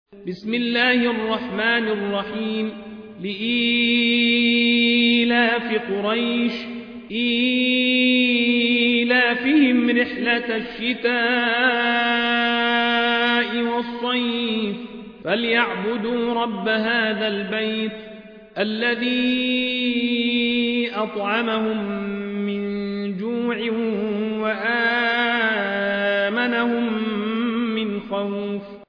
بسم الله الرحمن الرحيم لإيلاف قريش إيلافهم رحلة الشتاء والصيف فليعبدوا رب هذا البيت الذي أطعمهم من جوع وآمنهم من خوف